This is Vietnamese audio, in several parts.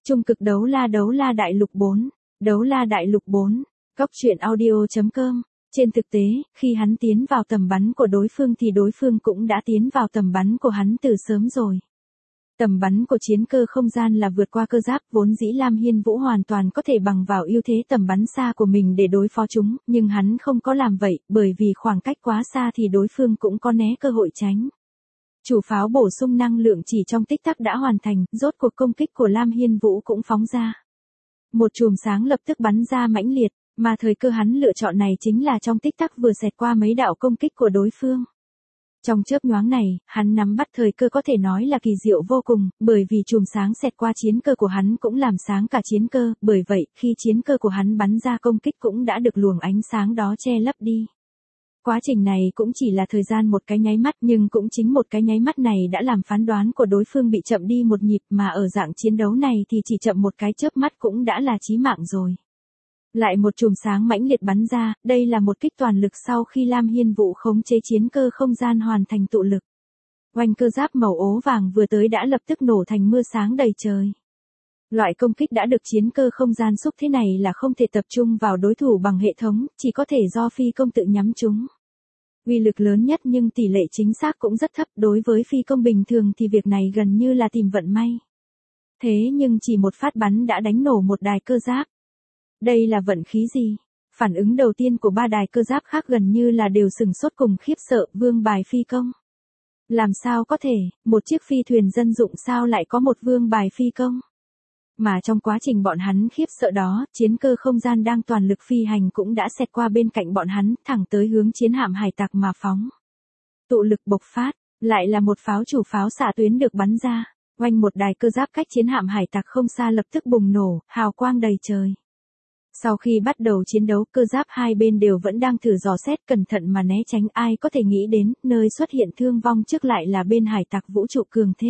Trung cực đấu la đại lục 4, đấu la đại lục 4, góc truyện audio.com. Trên thực tế, khi hắn tiến vào tầm bắn của đối phương thì đối phương cũng đã tiến vào tầm bắn của hắn từ sớm rồi. Tầm bắn của chiến cơ không gian là vượt qua cơ giáp, vốn dĩ Lam Hiên Vũ hoàn toàn có thể bằng vào ưu thế tầm bắn xa của mình để đối phó chúng, nhưng hắn không có làm vậy, bởi vì khoảng cách quá xa thì đối phương cũng có né cơ hội tránh. Chủ pháo bổ sung năng lượng chỉ trong tích tắc đã hoàn thành, rốt cuộc công kích của Lam Hiên Vũ cũng phóng ra. Một chùm sáng lập tức bắn ra mãnh liệt, mà thời cơ hắn lựa chọn này chính là trong tích tắc vừa xẹt qua mấy đạo công kích của đối phương. Trong chớp nhoáng này, hắn nắm bắt thời cơ có thể nói là kỳ diệu vô cùng, bởi vì chùm sáng xẹt qua chiến cơ của hắn cũng làm sáng cả chiến cơ, bởi vậy, khi chiến cơ của hắn bắn ra công kích cũng đã được luồng ánh sáng đó che lấp đi. Quá trình này cũng chỉ là thời gian một cái nháy mắt, nhưng cũng chính một cái nháy mắt này đã làm phán đoán của đối phương bị chậm đi một nhịp, mà ở dạng chiến đấu này thì chỉ chậm một cái chớp mắt cũng đã là chí mạng rồi. Lại một chùm sáng mãnh liệt bắn ra, đây là một kích toàn lực sau khi Lam Hiên Vũ khống chế chiến cơ không gian hoàn thành tụ lực. Oanh, cơ giáp màu ố vàng vừa tới đã lập tức nổ thành mưa sáng đầy trời. Loại công kích đã được chiến cơ không gian xúc thế này là không thể tập trung vào đối thủ bằng hệ thống, chỉ có thể do phi công tự nhắm chúng. Uy lực lớn nhất nhưng tỷ lệ chính xác cũng rất thấp, đối với phi công bình thường thì việc này gần như là tìm vận may. Thế nhưng chỉ một phát bắn đã đánh nổ một đài cơ giáp. Đây là vận khí gì? Phản ứng đầu tiên của ba đài cơ giáp khác gần như là đều sửng sốt cùng khiếp sợ, vương bài phi công. Làm sao có thể, một chiếc phi thuyền dân dụng sao lại có một vương bài phi công? Mà trong quá trình bọn hắn khiếp sợ đó, chiến cơ không gian đang toàn lực phi hành cũng đã xẹt qua bên cạnh bọn hắn, thẳng tới hướng chiến hạm hải tặc mà phóng. Tụ lực bộc phát, lại là một pháo chủ pháo xạ tuyến được bắn ra, oanh, một đài cơ giáp cách chiến hạm hải tặc không xa lập tức bùng nổ, hào quang đầy trời. Sau khi bắt đầu chiến đấu, cơ giáp hai bên đều vẫn đang thử dò xét cẩn thận mà né tránh, ai có thể nghĩ đến, nơi xuất hiện thương vong trước lại là bên hải tặc vũ trụ cường thế.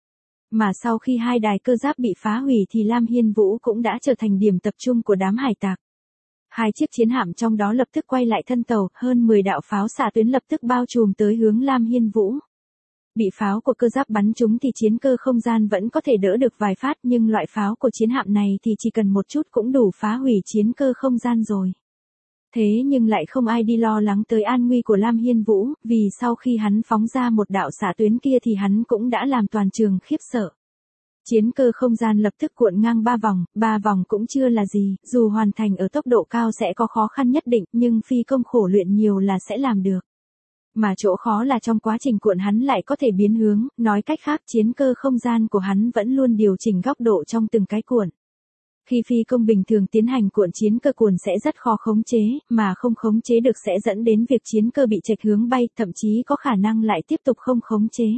Mà sau khi hai đài cơ giáp bị phá hủy thì Lam Hiên Vũ cũng đã trở thành điểm tập trung của đám hải tặc. Hai chiếc chiến hạm trong đó lập tức quay lại thân tàu, hơn 10 đạo pháo xạ tuyến lập tức bao trùm tới hướng Lam Hiên Vũ. Bị pháo của cơ giáp bắn trúng thì chiến cơ không gian vẫn có thể đỡ được vài phát, nhưng loại pháo của chiến hạm này thì chỉ cần một chút cũng đủ phá hủy chiến cơ không gian rồi. Thế nhưng lại không ai đi lo lắng tới an nguy của Lam Hiên Vũ, vì sau khi hắn phóng ra một đạo xạ tuyến kia thì hắn cũng đã làm toàn trường khiếp sợ. Chiến cơ không gian lập tức cuộn ngang 3 vòng cũng chưa là gì, dù hoàn thành ở tốc độ cao sẽ có khó khăn nhất định, nhưng phi công khổ luyện nhiều là sẽ làm được. Mà chỗ khó là trong quá trình cuộn hắn lại có thể biến hướng, nói cách khác chiến cơ không gian của hắn vẫn luôn điều chỉnh góc độ trong từng cái cuộn. Khi phi công bình thường tiến hành cuộn chiến cơ cuộn sẽ rất khó khống chế, mà không khống chế được sẽ dẫn đến việc chiến cơ bị chệch hướng bay, thậm chí có khả năng lại tiếp tục không khống chế.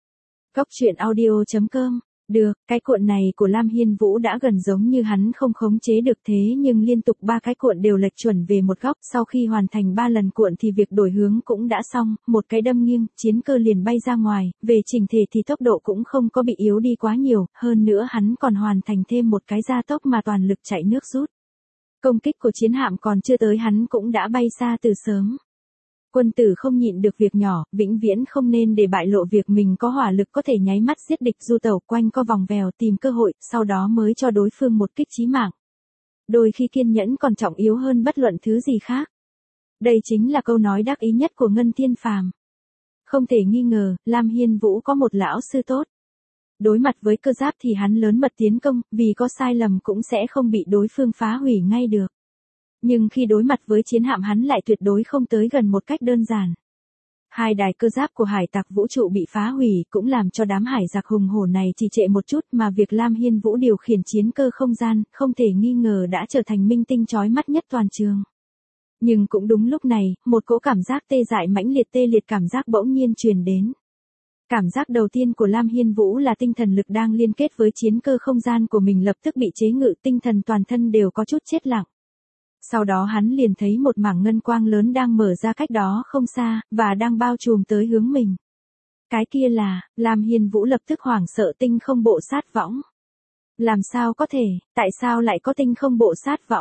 Góc truyện audio.com. Được, cái cuộn này của Lam Hiên Vũ đã gần giống như hắn không khống chế được, thế nhưng liên tục 3 cái cuộn đều lệch chuẩn về một góc, sau khi hoàn thành 3 lần cuộn thì việc đổi hướng cũng đã xong, một cái đâm nghiêng, chiến cơ liền bay ra ngoài, về chỉnh thể thì tốc độ cũng không có bị yếu đi quá nhiều, hơn nữa hắn còn hoàn thành thêm một cái gia tốc mà toàn lực chạy nước rút. Công kích của chiến hạm còn chưa tới hắn cũng đã bay xa từ sớm. Quân tử không nhịn được việc nhỏ, vĩnh viễn không nên để bại lộ việc mình có hỏa lực có thể nháy mắt giết địch, du tẩu quanh co vòng vèo tìm cơ hội, sau đó mới cho đối phương một kích chí mạng. Đôi khi kiên nhẫn còn trọng yếu hơn bất luận thứ gì khác. Đây chính là câu nói đắc ý nhất của Ngân Thiên Phàm. Không thể nghi ngờ, Lam Hiên Vũ có một lão sư tốt. Đối mặt với cơ giáp thì hắn lớn mật tiến công, vì có sai lầm cũng sẽ không bị đối phương phá hủy ngay được. Nhưng khi đối mặt với chiến hạm hắn lại tuyệt đối không tới gần một cách đơn giản. Hai đài cơ giáp của hải tặc vũ trụ bị phá hủy cũng làm cho đám hải giặc hùng hổ này trì trệ một chút, mà việc Lam Hiên Vũ điều khiển chiến cơ không gian không thể nghi ngờ đã trở thành minh tinh chói mắt nhất toàn trường. Nhưng cũng đúng lúc này, một cỗ cảm giác tê dại mãnh liệt, tê liệt cảm giác bỗng nhiên truyền đến. Cảm giác đầu tiên của Lam Hiên Vũ là tinh thần lực đang liên kết với chiến cơ không gian của mình lập tức bị chế ngự, tinh thần toàn thân đều có chút chết lặng. Sau đó hắn liền thấy một mảng ngân quang lớn đang mở ra cách đó không xa, và đang bao trùm tới hướng mình. Cái kia là, Lam Hiên Vũ lập tức hoảng sợ, tinh không bộ sát võng. Làm sao có thể, tại sao lại có tinh không bộ sát võng?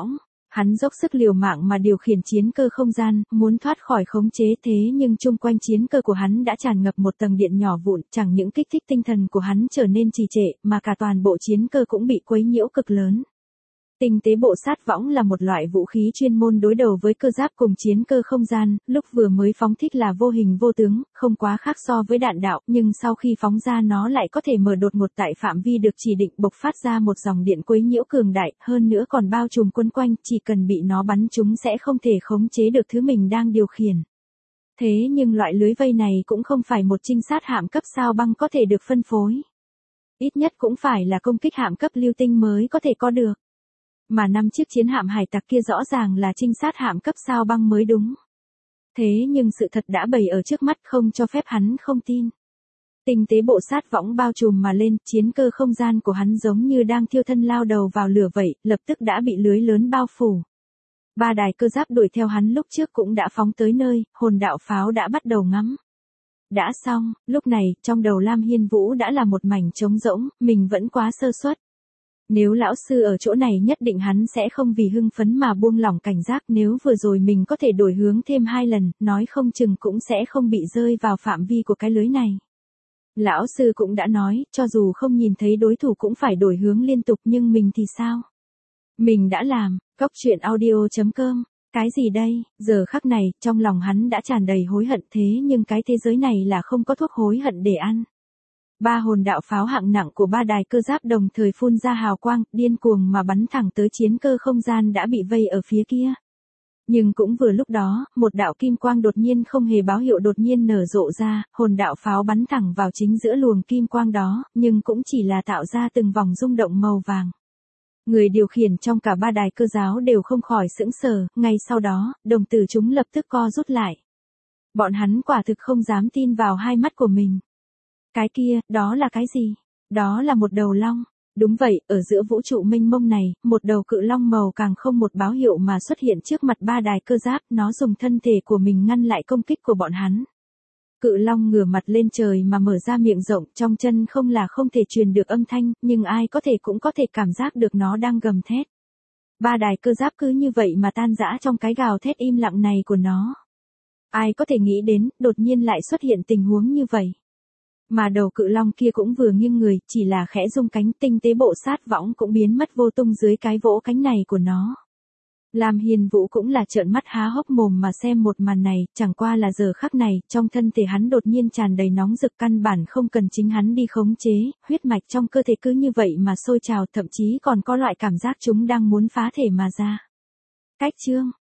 Hắn dốc sức liều mạng mà điều khiển chiến cơ không gian, muốn thoát khỏi khống chế thế nhưng chung quanh chiến cơ của hắn đã tràn ngập một tầng điện nhỏ vụn, chẳng những kích thích tinh thần của hắn trở nên trì trệ, mà cả toàn bộ chiến cơ cũng bị quấy nhiễu cực lớn. Tinh tế bộ sát võng là một loại vũ khí chuyên môn đối đầu với cơ giáp cùng chiến cơ không gian, lúc vừa mới phóng thích là vô hình vô tướng, không quá khác so với đạn đạo, nhưng sau khi phóng ra nó lại có thể mở đột ngột tại phạm vi được chỉ định, bộc phát ra một dòng điện quấy nhiễu cường đại, hơn nữa còn bao trùm quấn quanh, chỉ cần bị nó bắn trúng sẽ không thể khống chế được thứ mình đang điều khiển. Thế nhưng loại lưới vây này cũng không phải một trinh sát hạm cấp sao băng có thể được phân phối. Ít nhất cũng phải là công kích hạm cấp lưu tinh mới có thể có được. Mà 5 chiếc chiến hạm hải tặc kia rõ ràng là trinh sát hạm cấp sao băng mới đúng. Thế nhưng sự thật đã bày ở trước mắt không cho phép hắn không tin. Tinh tế bộ sát võng bao trùm mà lên, chiến cơ không gian của hắn giống như đang thiêu thân lao đầu vào lửa vậy, lập tức đã bị lưới lớn bao phủ. 3 đài cơ giáp đuổi theo hắn lúc trước cũng đã phóng tới nơi, hồn đạo pháo đã bắt đầu ngắm. Đã xong, lúc này, trong đầu Lam Hiên Vũ đã là một mảnh trống rỗng, mình vẫn quá sơ suất. Nếu lão sư ở chỗ này nhất định hắn sẽ không vì hưng phấn mà buông lỏng cảnh giác, nếu vừa rồi mình có thể đổi hướng thêm 2 lần, nói không chừng cũng sẽ không bị rơi vào phạm vi của cái lưới này. Lão sư cũng đã nói, cho dù không nhìn thấy đối thủ cũng phải đổi hướng liên tục, nhưng mình thì sao? Mình đã làm, coctruyện.audio.com. Cái gì đây? Giờ khắc này, trong lòng hắn đã tràn đầy hối hận, thế nhưng cái thế giới này là không có thuốc hối hận để ăn. 3 hồn đạo pháo hạng nặng của 3 đài cơ giáp đồng thời phun ra hào quang, điên cuồng mà bắn thẳng tới chiến cơ không gian đã bị vây ở phía kia. Nhưng cũng vừa lúc đó, một đạo kim quang đột nhiên không hề báo hiệu đột nhiên nở rộ ra, hồn đạo pháo bắn thẳng vào chính giữa luồng kim quang đó, nhưng cũng chỉ là tạo ra từng vòng rung động màu vàng. Người điều khiển trong cả 3 đài cơ giáo đều không khỏi sững sờ, ngay sau đó, đồng tử chúng lập tức co rút lại. Bọn hắn quả thực không dám tin vào hai mắt của mình. Cái kia, đó là cái gì? Đó là một đầu long. Đúng vậy, ở giữa vũ trụ mênh mông này, một đầu cự long màu càng không một báo hiệu mà xuất hiện trước mặt 3 đài cơ giáp, nó dùng thân thể của mình ngăn lại công kích của bọn hắn. Cự long ngửa mặt lên trời mà mở ra miệng rộng, trong chân không là không thể truyền được âm thanh, nhưng ai có thể cũng có thể cảm giác được nó đang gầm thét. 3 đài cơ giáp cứ như vậy mà tan rã trong cái gào thét im lặng này của nó. Ai có thể nghĩ đến, đột nhiên lại xuất hiện tình huống như vậy. Mà đầu cự long kia cũng vừa nghiêng người, chỉ là khẽ rung cánh, tinh tế bộ sát võng cũng biến mất vô tung dưới cái vỗ cánh này của nó. Lam Hiên Vũ cũng là trợn mắt há hốc mồm mà xem một màn này, chẳng qua là giờ khắc này, trong thân thể hắn đột nhiên tràn đầy nóng rực, căn bản không cần chính hắn đi khống chế, huyết mạch trong cơ thể cứ như vậy mà sôi trào, thậm chí còn có loại cảm giác chúng đang muốn phá thể mà ra. Cách chương